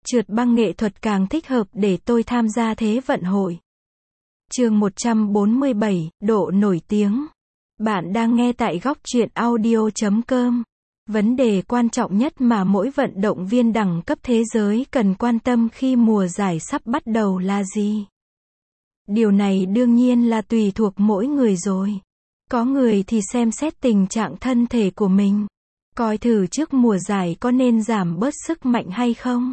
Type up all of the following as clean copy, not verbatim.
Trượt băng nghệ thuật càng thích hợp để tôi tham gia Thế vận hội. Chương 147, độ nổi tiếng. Bạn đang nghe tại góc truyện audio.com. Vấn đề quan trọng nhất mà mỗi vận động viên đẳng cấp thế giới cần quan tâm khi mùa giải sắp bắt đầu là gì? Điều này đương nhiên là tùy thuộc mỗi người rồi. Có người thì xem xét tình trạng thân thể của mình, coi thử trước mùa giải có nên giảm bớt sức mạnh hay không.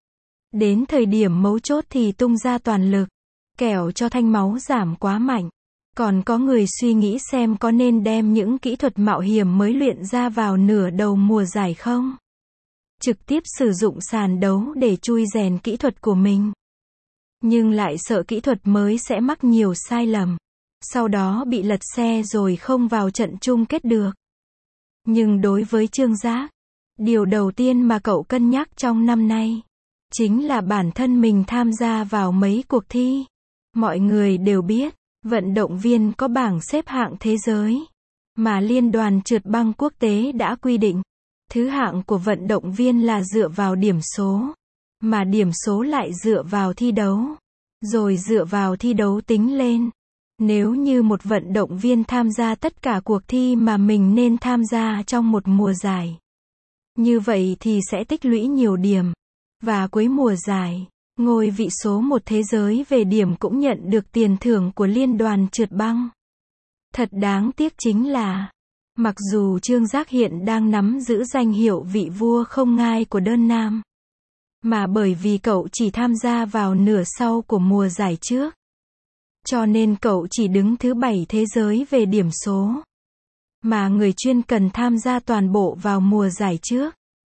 Đến thời điểm mấu chốt thì tung ra toàn lực, kẻo cho thanh máu giảm quá mạnh. Còn có người suy nghĩ xem có nên đem những kỹ thuật mạo hiểm mới luyện ra vào nửa đầu mùa giải không? Trực tiếp sử dụng sàn đấu để chui rèn kỹ thuật của mình. Nhưng lại sợ kỹ thuật mới sẽ mắc nhiều sai lầm, sau đó bị lật xe rồi không vào trận chung kết được. Nhưng đối với Trương Giác, điều đầu tiên mà cậu cân nhắc trong năm nay chính là bản thân mình tham gia vào mấy cuộc thi. Mọi người đều biết, vận động viên có bảng xếp hạng thế giới mà Liên đoàn trượt băng quốc tế đã quy định. Thứ hạng của vận động viên là dựa vào điểm số, mà điểm số lại dựa vào thi đấu, rồi dựa vào thi đấu tính lên. Nếu như một vận động viên tham gia tất cả cuộc thi mà mình nên tham gia trong một mùa giải, như vậy thì sẽ tích lũy nhiều điểm. Và cuối mùa giải, ngôi vị số 1 thế giới về điểm cũng nhận được tiền thưởng của Liên đoàn trượt băng. Thật đáng tiếc chính là, mặc dù Trương Giác hiện đang nắm giữ danh hiệu vị vua không ngai của đơn nam, mà bởi vì cậu chỉ tham gia vào nửa sau của mùa giải trước, cho nên cậu chỉ đứng thứ 7 thế giới về điểm số, mà người chuyên cần tham gia toàn bộ vào mùa giải trước.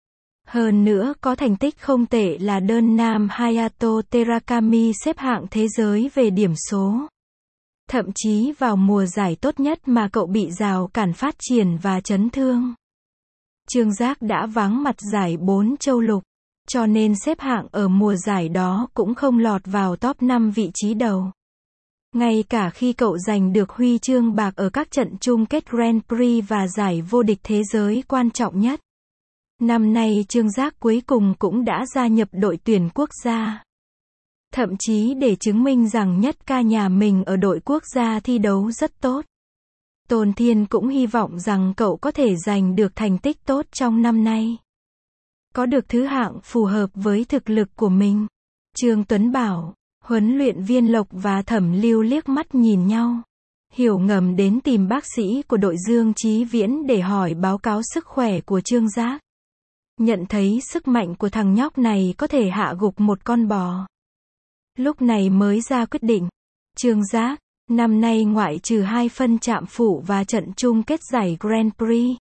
Hơn nữa có thành tích không tệ là đơn nam Hayato Terakami xếp hạng thế giới về điểm số. Thậm chí vào mùa giải tốt nhất mà cậu bị rào cản phát triển và chấn thương. Trương Giác đã vắng mặt giải 4 châu lục, cho nên xếp hạng ở mùa giải đó cũng không lọt vào top 5 vị trí đầu. Ngay cả khi cậu giành được huy chương bạc ở các trận chung kết Grand Prix và giải vô địch thế giới quan trọng nhất. Năm nay Trương Giác cuối cùng cũng đã gia nhập đội tuyển quốc gia. Thậm chí để chứng minh rằng nhất ca nhà mình ở đội quốc gia thi đấu rất tốt. Tôn Thiên cũng hy vọng rằng cậu có thể giành được thành tích tốt trong năm nay. Có được thứ hạng phù hợp với thực lực của mình. Trương Tuấn Bảo, huấn luyện viên Lộc và Thẩm Lưu liếc mắt nhìn nhau. Hiểu ngầm đến tìm bác sĩ của đội Dương Chí Viễn để hỏi báo cáo sức khỏe của Trương Giác. Nhận thấy sức mạnh của thằng nhóc này có thể hạ gục một con bò. Lúc này mới ra quyết định. Trương Giác, năm nay ngoại trừ 2 phân chạm phụ và trận chung kết giải Grand Prix,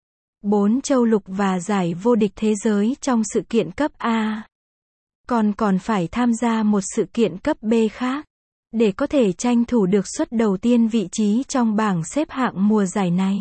4 châu lục và giải vô địch thế giới trong sự kiện cấp A, còn phải tham gia một sự kiện cấp B khác, để có thể tranh thủ được suất đầu tiên vị trí trong bảng xếp hạng mùa giải này.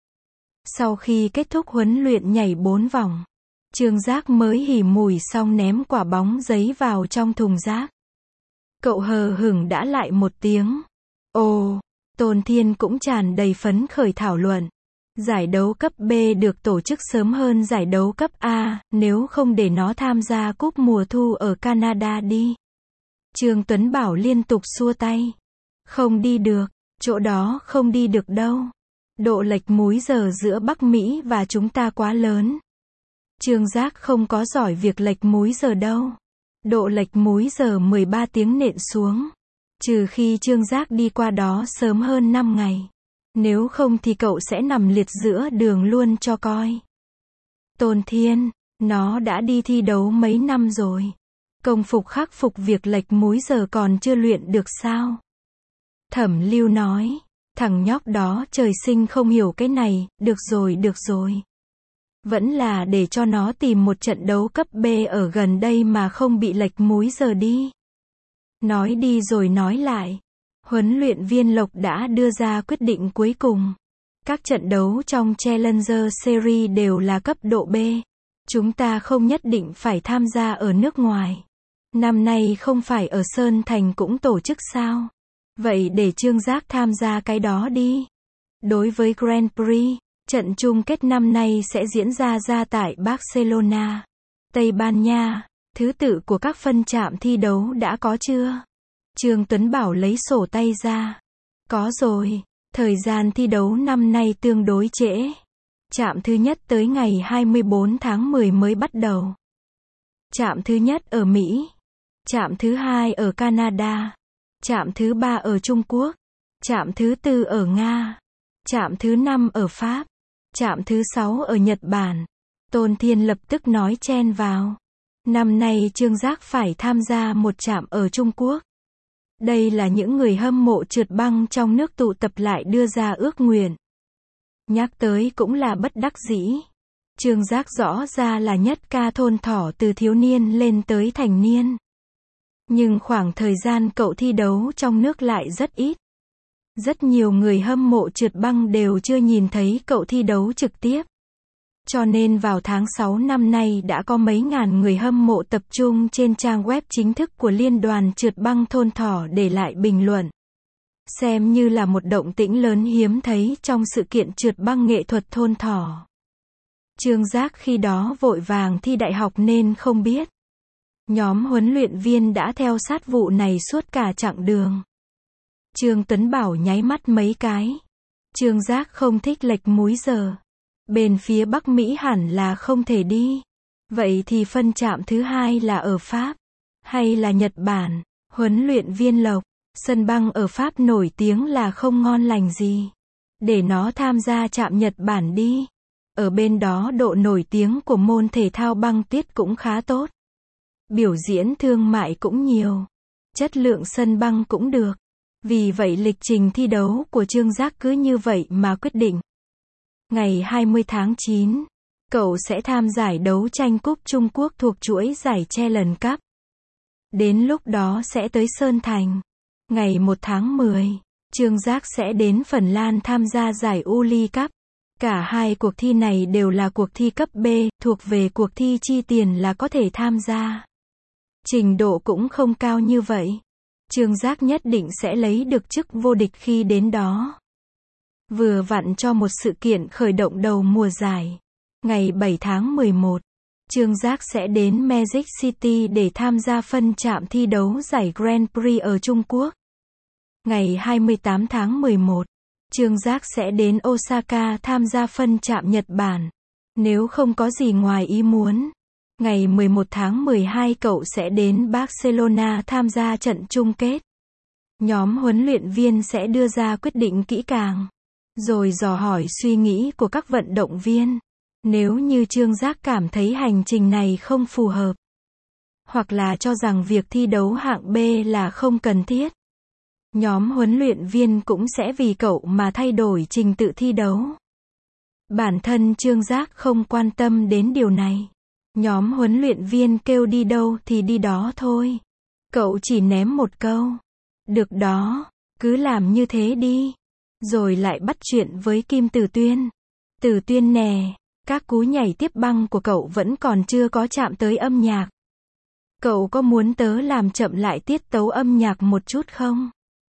Sau khi kết thúc huấn luyện nhảy 4 vòng, Trương Giác mới hỉ mùi xong ném quả bóng giấy vào trong thùng rác. Cậu hờ hững đã lại một tiếng. Ồ, Tôn Thiên cũng tràn đầy phấn khởi thảo luận. Giải đấu cấp B được tổ chức sớm hơn giải đấu cấp A, nếu không để nó tham gia cúp mùa thu ở Canada đi. Trương Tuấn Bảo liên tục xua tay. Không đi được, chỗ đó không đi được đâu. Độ lệch múi giờ giữa Bắc Mỹ và chúng ta quá lớn. Trương Giác không có giỏi việc lệch múi giờ đâu. Độ lệch múi giờ 13 tiếng nện xuống. Trừ khi Trương Giác đi qua đó sớm hơn 5 ngày. Nếu không thì cậu sẽ nằm liệt giữa đường luôn cho coi. Tôn Thiên, nó đã đi thi đấu mấy năm rồi. Công phu khắc phục việc lệch múi giờ còn chưa luyện được sao? Thẩm Lưu nói, thằng nhóc đó trời sinh không hiểu cái này, được rồi. Vẫn là để cho nó tìm một trận đấu cấp B ở gần đây mà không bị lệch múi giờ đi. Nói đi rồi nói lại. Huấn luyện viên Lộc đã đưa ra quyết định cuối cùng. Các trận đấu trong Challenger Series đều là cấp độ B. Chúng ta không nhất định phải tham gia ở nước ngoài. Năm nay không phải ở Sơn Thành cũng tổ chức sao? Vậy để Trương Giác tham gia cái đó đi. Đối với Grand Prix, trận chung kết năm nay sẽ diễn ra tại Barcelona, Tây Ban Nha. Thứ tự của các phân trạm thi đấu đã có chưa? Trương Tuấn Bảo lấy sổ tay ra. Có rồi. Thời gian thi đấu năm nay tương đối trễ. Trạm thứ nhất tới ngày 24 tháng 10 mới bắt đầu. Trạm thứ nhất ở Mỹ. Trạm thứ hai ở Canada. Trạm thứ ba ở Trung Quốc. Trạm thứ tư ở Nga. Trạm thứ năm ở Pháp. Trạm thứ sáu ở Nhật Bản. Tôn Thiên lập tức nói chen vào. Năm nay Trương Giác phải tham gia một trạm ở Trung Quốc. Đây là những người hâm mộ trượt băng trong nước tụ tập lại đưa ra ước nguyện. Nhắc tới cũng là bất đắc dĩ. Trương Giác rõ ra là nhất ca thôn thỏ từ thiếu niên lên tới thành niên. Nhưng khoảng thời gian cậu thi đấu trong nước lại rất ít. Rất nhiều người hâm mộ trượt băng đều chưa nhìn thấy cậu thi đấu trực tiếp. Cho nên vào tháng 6 năm nay đã có mấy ngàn người hâm mộ tập trung trên trang web chính thức của Liên đoàn trượt băng thôn thỏ để lại bình luận. Xem như là một động tĩnh lớn hiếm thấy trong sự kiện trượt băng nghệ thuật thôn thỏ. Trương Giác khi đó vội vàng thi đại học nên không biết. Nhóm huấn luyện viên đã theo sát vụ này suốt cả chặng đường. Trương Tuấn Bảo nháy mắt mấy cái. Trương Giác không thích lệch múi giờ. Bên phía Bắc Mỹ hẳn là không thể đi. Vậy thì phân trạm thứ hai là ở Pháp. Hay là Nhật Bản. Huấn luyện viên Lộc. Sân băng ở Pháp nổi tiếng là không ngon lành gì. Để nó tham gia trạm Nhật Bản đi. Ở bên đó độ nổi tiếng của môn thể thao băng tuyết cũng khá tốt. Biểu diễn thương mại cũng nhiều. Chất lượng sân băng cũng được. Vì vậy lịch trình thi đấu của Trương Giác cứ như vậy mà quyết định. Ngày 20 tháng 9, cậu sẽ tham giải đấu tranh cúp Trung Quốc thuộc chuỗi giải Challenge Cup. Đến lúc đó sẽ tới Sơn Thành. Ngày 1 tháng 10, Trương Giác sẽ đến Phần Lan tham gia giải Uli Cup. Cả hai cuộc thi này đều là cuộc thi cấp B, thuộc về cuộc thi chi tiền là có thể tham gia. Trình độ cũng không cao như vậy. Trương Giác nhất định sẽ lấy được chức vô địch khi đến đó. Vừa vặn cho một sự kiện khởi động đầu mùa giải. Ngày 7 tháng 11, Trương Giác sẽ đến Magic City để tham gia phân trạm thi đấu giải Grand Prix ở Trung Quốc. Ngày 28 tháng 11, Trương Giác sẽ đến Osaka tham gia phân trạm Nhật Bản. Nếu không có gì ngoài ý muốn. Ngày 11 tháng 12 cậu sẽ đến Barcelona tham gia trận chung kết. Nhóm huấn luyện viên sẽ đưa ra quyết định kỹ càng. Rồi dò hỏi suy nghĩ của các vận động viên. Nếu như Trương Giác cảm thấy hành trình này không phù hợp. Hoặc là cho rằng việc thi đấu hạng B là không cần thiết. Nhóm huấn luyện viên cũng sẽ vì cậu mà thay đổi trình tự thi đấu. Bản thân Trương Giác không quan tâm đến điều này. Nhóm huấn luyện viên kêu đi đâu thì đi đó thôi. Cậu chỉ ném một câu. Được đó, cứ làm như thế đi. Rồi lại bắt chuyện với Kim Tử Tuyên. Tử Tuyên nè, các cú nhảy tiếp băng của cậu vẫn còn chưa có chạm tới âm nhạc. Cậu có muốn tớ làm chậm lại tiết tấu âm nhạc một chút không?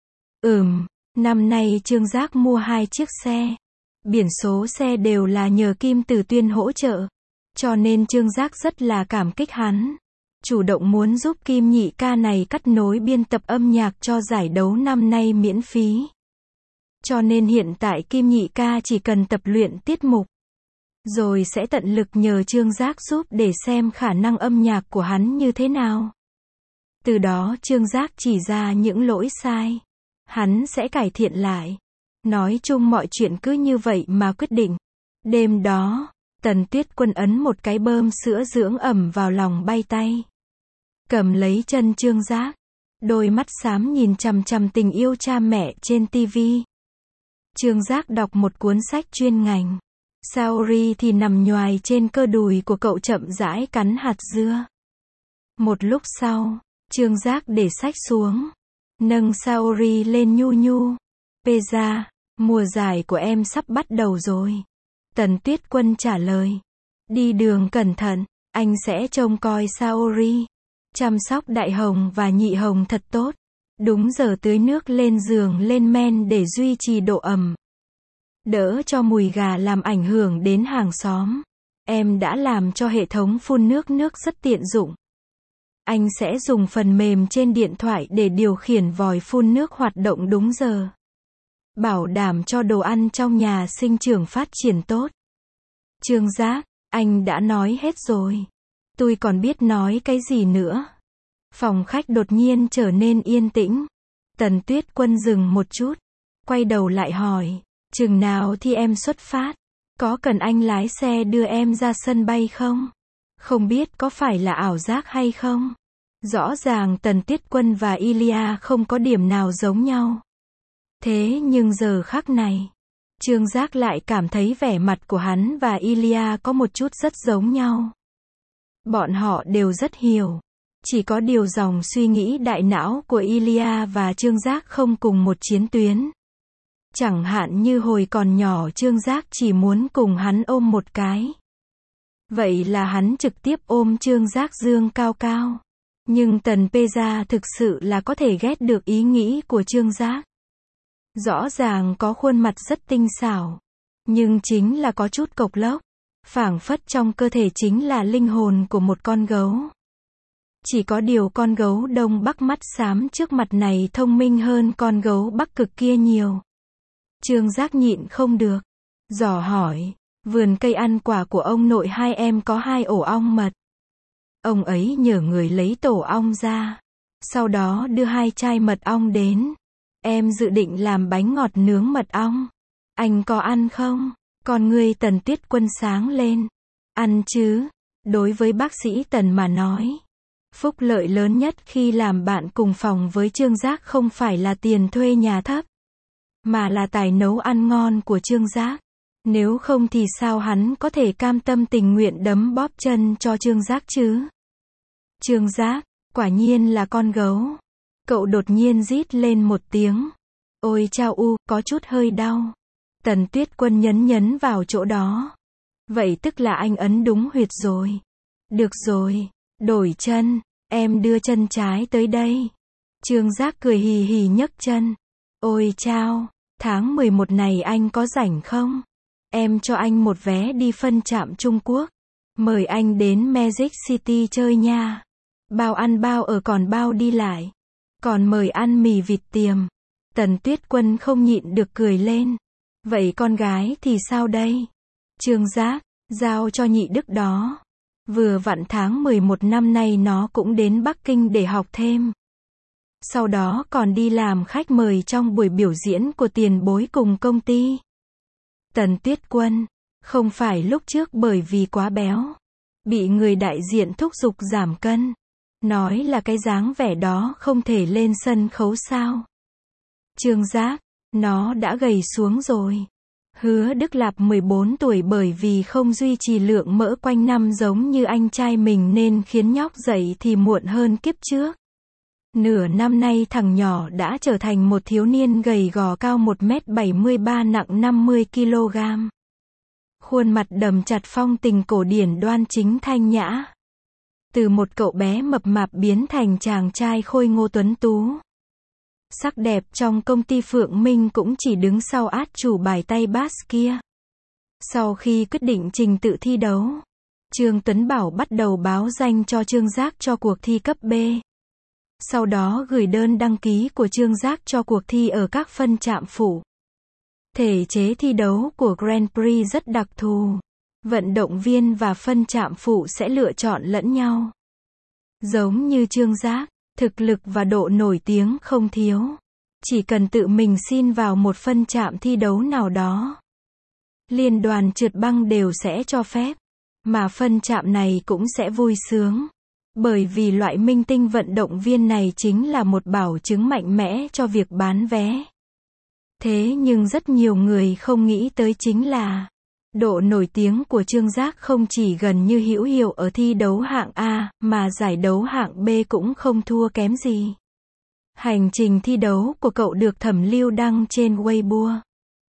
Năm nay Trương Giác mua 2 chiếc xe. Biển số xe đều là nhờ Kim Tử Tuyên hỗ trợ. Cho nên Trương Giác rất là cảm kích hắn. Chủ động muốn giúp Kim nhị ca này cắt nối biên tập âm nhạc cho giải đấu năm nay miễn phí. Cho nên hiện tại Kim nhị ca chỉ cần tập luyện tiết mục. Rồi sẽ tận lực nhờ Trương Giác giúp để xem khả năng âm nhạc của hắn như thế nào. Từ đó Trương Giác chỉ ra những lỗi sai. Hắn sẽ cải thiện lại. Nói chung mọi chuyện cứ như vậy mà quyết định. Đêm đó, Tần Tuyết Quân ấn một cái bơm sữa dưỡng ẩm vào lòng bay tay. Cầm lấy chân Trương Giác. Đôi mắt xám nhìn chằm chằm tình yêu cha mẹ trên tivi. Trương Giác đọc một cuốn sách chuyên ngành. Saori thì nằm nhoài trên cơ đùi của cậu chậm rãi cắn hạt dưa. Một lúc sau, Trương Giác để sách xuống. Nâng Saori lên nhu nhu. Peza, mùa giải của em sắp bắt đầu rồi. Tần Tuyết Quân trả lời. Đi đường cẩn thận, anh sẽ trông coi Saori. Chăm sóc đại hồng và nhị hồng thật tốt. Đúng giờ tưới nước lên giường lên men để duy trì độ ẩm. Đỡ cho mùi gà làm ảnh hưởng đến hàng xóm. Em đã làm cho hệ thống phun nước rất tiện dụng. Anh sẽ dùng phần mềm trên điện thoại để điều khiển vòi phun nước hoạt động đúng giờ. Bảo đảm cho đồ ăn trong nhà sinh trưởng phát triển tốt. Trương Giác, anh đã nói hết rồi. Tôi còn biết nói cái gì nữa. Phòng khách đột nhiên trở nên yên tĩnh. Tần Tuyết Quân dừng một chút. Quay đầu lại hỏi. Chừng nào thì em xuất phát? Có cần anh lái xe đưa em ra sân bay không? Không biết có phải là ảo giác hay không? Rõ ràng Tần Tuyết Quân và Ilya không có điểm nào giống nhau. Thế nhưng giờ khắc này, Trương Giác lại cảm thấy vẻ mặt của hắn và Ilya có một chút rất giống nhau. Bọn họ đều rất hiểu. Chỉ có điều dòng suy nghĩ đại não của Ilya và Trương Giác không cùng một chiến tuyến. Chẳng hạn như hồi còn nhỏ Trương Giác chỉ muốn cùng hắn ôm một cái. Vậy là hắn trực tiếp ôm Trương Giác dương cao cao. Nhưng Tần Peza thực sự là có thể ghét được ý nghĩ của Trương Giác. Rõ ràng có khuôn mặt rất tinh xảo. Nhưng chính là có chút cộc lốc. Phảng phất trong cơ thể chính là linh hồn của một con gấu. Chỉ có điều con gấu Đông Bắc mắt xám trước mặt này thông minh hơn con gấu Bắc Cực kia nhiều. Trương Giác nhịn không được. Dò hỏi, vườn cây ăn quả của ông nội hai em có 2 ổ ong mật. Ông ấy nhờ người lấy tổ ong ra. Sau đó đưa 2 chai mật ong đến. Em dự định làm bánh ngọt nướng mật ong. Anh có ăn không? Con ngươi Tần Tuyết Quân sáng lên. Ăn chứ. Đối với bác sĩ Tần mà nói, phúc lợi lớn nhất khi làm bạn cùng phòng với Trương Giác không phải là tiền thuê nhà thấp, mà là tài nấu ăn ngon của Trương Giác. Nếu không thì sao hắn có thể cam tâm tình nguyện đấm bóp chân cho Trương Giác chứ? Trương Giác, quả nhiên là con gấu. Cậu đột nhiên rít lên một tiếng. Ôi chao u, có chút hơi đau. Tần Tuyết Quân nhấn vào chỗ đó. Vậy tức là anh ấn đúng huyệt rồi. Được rồi, đổi chân, em đưa chân trái tới đây. Trương Giác cười hì hì nhấc chân. Ôi chao, tháng 11 này anh có rảnh không? Em cho anh một vé đi phân trạm Trung Quốc. Mời anh đến Magic City chơi nha. Bao ăn bao ở còn bao đi lại. Còn mời ăn mì vịt tiềm. Tần Tuyết Quân không nhịn được cười lên. Vậy con gái thì sao đây? Trương Giác, giao cho nhị đức đó. Vừa vặn tháng 11 năm nay nó cũng đến Bắc Kinh để học thêm. Sau đó còn đi làm khách mời trong buổi biểu diễn của tiền bối cùng công ty. Tần Tuyết Quân, không phải lúc trước bởi vì quá béo, bị người đại diện thúc giục giảm cân. Nói là cái dáng vẻ đó không thể lên sân khấu sao? Trương Giác, nó đã gầy xuống rồi. Hứa Đức Lạp 14 tuổi bởi vì không duy trì lượng mỡ quanh năm giống như anh trai mình nên khiến nhóc dậy thì muộn hơn kiếp trước. Nửa năm nay thằng nhỏ đã trở thành một thiếu niên gầy gò cao 1m73 nặng 50kg. Khuôn mặt đầm chặt phong tình cổ điển đoan chính thanh nhã. Từ một cậu bé mập mạp biến thành chàng trai khôi ngô tuấn tú. Sắc đẹp trong công ty Phượng Minh cũng chỉ đứng sau át chủ bài tay bass kia. Sau khi quyết định trình tự thi đấu, Trương Tuấn Bảo bắt đầu báo danh cho Trương Giác cho cuộc thi cấp B. Sau đó gửi đơn đăng ký của Trương Giác cho cuộc thi ở các phân trạm phụ. Thể chế thi đấu của Grand Prix rất đặc thù. Vận động viên và phân trạm phụ sẽ lựa chọn lẫn nhau. Giống như Trương Giác, thực lực và độ nổi tiếng không thiếu. Chỉ cần tự mình xin vào một phân trạm thi đấu nào đó, liên đoàn trượt băng đều sẽ cho phép. Mà phân trạm này cũng sẽ vui sướng. Bởi vì loại minh tinh vận động viên này chính là một bảo chứng mạnh mẽ cho việc bán vé. Thế nhưng rất nhiều người không nghĩ tới chính là độ nổi tiếng của Trương Giác không chỉ gần như hữu hiệu ở thi đấu hạng A, mà giải đấu hạng B cũng không thua kém gì. Hành trình thi đấu của cậu được Thẩm Lưu đăng trên Weibo.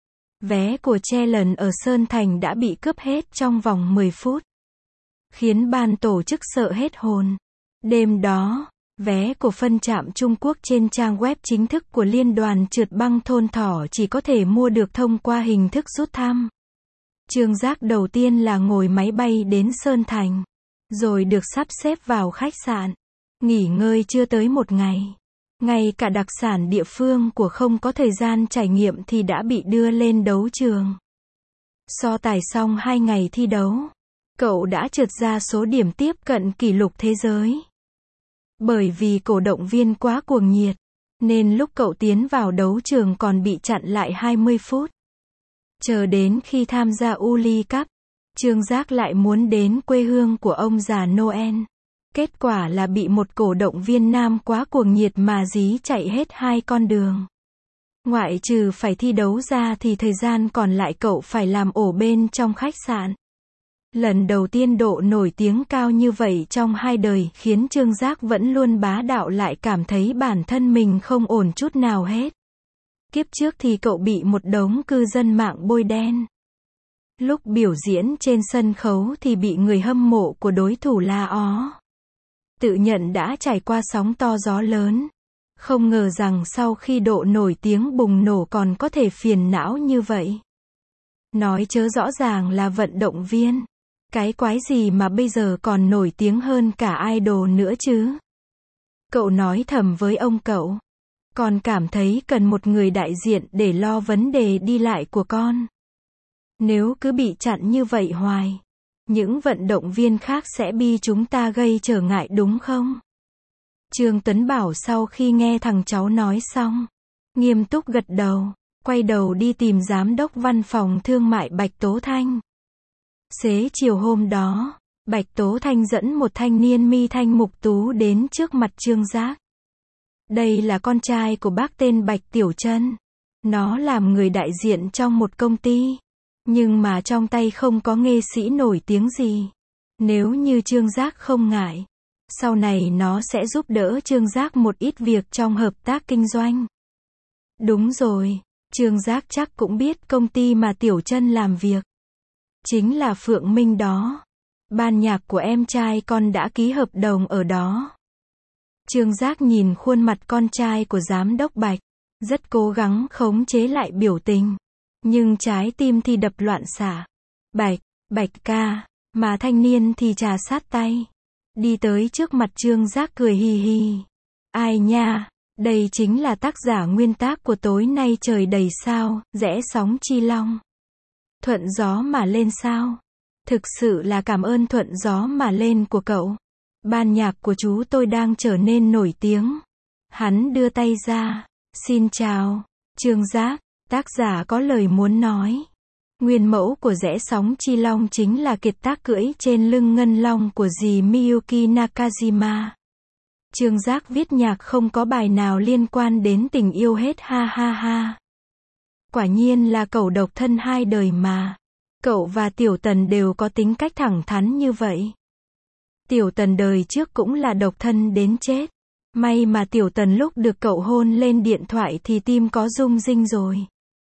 Vé của Challenge ở Sơn Thành đã bị cướp hết trong vòng 10 phút. Khiến ban tổ chức sợ hết hồn. Đêm đó, vé của phân trạm Trung Quốc trên trang web chính thức của Liên đoàn trượt băng Thôn Thỏ chỉ có thể mua được thông qua hình thức rút thăm. Trương Giác đầu tiên là ngồi máy bay đến Sơn Thành, rồi được sắp xếp vào khách sạn. Nghỉ ngơi chưa tới một ngày. Ngay cả đặc sản địa phương của không có thời gian trải nghiệm thì đã bị đưa lên đấu trường. So tài xong 2 ngày thi đấu, cậu đã trượt ra số điểm tiếp cận kỷ lục thế giới. Bởi vì cổ động viên quá cuồng nhiệt, nên lúc cậu tiến vào đấu trường còn bị chặn lại 20 phút. Chờ đến khi tham gia Uli Cup, Trương Giác lại muốn đến quê hương của ông già Noel. Kết quả là bị một cổ động viên nam quá cuồng nhiệt mà dí chạy hết 2 con đường. Ngoại trừ phải thi đấu ra thì thời gian còn lại cậu phải làm ổ bên trong khách sạn. Lần đầu tiên độ nổi tiếng cao như vậy trong 2 đời khiến Trương Giác vẫn luôn bá đạo lại cảm thấy bản thân mình không ổn chút nào hết. Kiếp trước thì cậu bị một đống cư dân mạng bôi đen. Lúc biểu diễn trên sân khấu thì bị người hâm mộ của đối thủ la ó. Tự nhận đã trải qua sóng to gió lớn. Không ngờ rằng sau khi độ nổi tiếng bùng nổ còn có thể phiền não như vậy. Nói chớ rõ ràng là vận động viên. Cái quái gì mà bây giờ còn nổi tiếng hơn cả idol nữa chứ? Cậu nói thầm với ông cậu. Con cảm thấy cần một người đại diện để lo vấn đề đi lại của con. Nếu cứ bị chặn như vậy hoài, những vận động viên khác sẽ bị chúng ta gây trở ngại đúng không? Trương Tuấn Bảo sau khi nghe thằng cháu nói xong, nghiêm túc gật đầu, quay đầu đi tìm giám đốc văn phòng thương mại Bạch Tố Thanh. Xế chiều hôm đó, Bạch Tố Thanh dẫn một thanh niên mi thanh mục tú đến trước mặt Trương Giác. Đây là con trai của bác tên Bạch Tiểu Trân. Nó làm người đại diện trong một công ty. Nhưng mà trong tay không có nghệ sĩ nổi tiếng gì. Nếu như Trương Giác không ngại, sau này nó sẽ giúp đỡ Trương Giác một ít việc trong hợp tác kinh doanh. Đúng rồi, Trương Giác chắc cũng biết công ty mà Tiểu Trân làm việc. Chính là Phượng Minh đó. Ban nhạc của em trai con đã ký hợp đồng ở đó. Trương Giác nhìn khuôn mặt con trai của giám đốc Bạch, rất cố gắng khống chế lại biểu tình. Nhưng trái tim thì đập loạn xạ. Bạch ca, mà thanh niên thì trà sát tay. Đi tới trước mặt Trương Giác cười hì hì. Ai nha, đây chính là tác giả nguyên tác của tối nay trời đầy sao, rẽ sóng chi long. Thuận gió mà lên sao? Thực sự là cảm ơn thuận gió mà lên của cậu. Ban nhạc của chú tôi đang trở nên nổi tiếng. Hắn đưa tay ra. Xin chào, Trương Giác, tác giả có lời muốn nói. Nguyên mẫu của rẽ sóng chi long chính là kiệt tác cưỡi trên lưng ngân long của dì Miyuki Nakajima. Trương Giác viết nhạc không có bài nào liên quan đến tình yêu hết ha ha ha. Quả nhiên là cậu độc thân 2 đời mà. Cậu và Tiểu Tần đều có tính cách thẳng thắn như vậy. Tiểu Tần đời trước cũng là độc thân đến chết. May mà Tiểu Tần lúc được cậu hôn lên điện thoại thì tim có rung rinh rồi.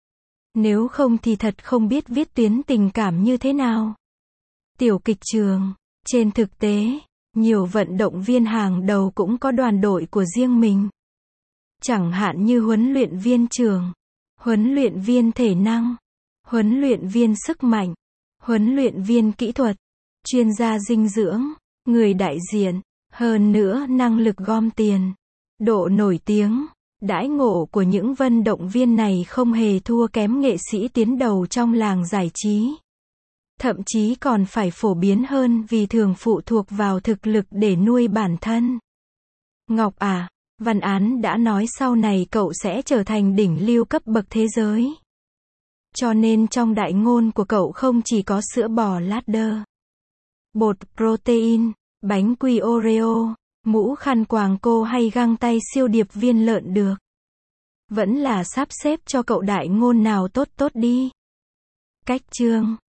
Nếu không thì thật không biết viết tuyến tình cảm như thế nào. Tiểu kịch trường. Trên thực tế, nhiều vận động viên hàng đầu cũng có đoàn đội của riêng mình. Chẳng hạn như huấn luyện viên trường, huấn luyện viên thể năng, huấn luyện viên sức mạnh, huấn luyện viên kỹ thuật, chuyên gia dinh dưỡng, người đại diện, hơn nữa năng lực gom tiền, độ nổi tiếng, đãi ngộ của những vận động viên này không hề thua kém nghệ sĩ tiến đầu trong làng giải trí. Thậm chí còn phải phổ biến hơn vì thường phụ thuộc vào thực lực để nuôi bản thân. Ngọc à, Văn Án đã nói sau này cậu sẽ trở thành đỉnh lưu cấp bậc thế giới. Cho nên trong đại ngôn của cậu không chỉ có sữa bò Ladder, bột protein, bánh quy Oreo, mũ khăn quàng cô hay găng tay siêu điệp viên lợn được. Vẫn là sắp xếp cho cậu đại ngôn nào tốt tốt đi. Cách chương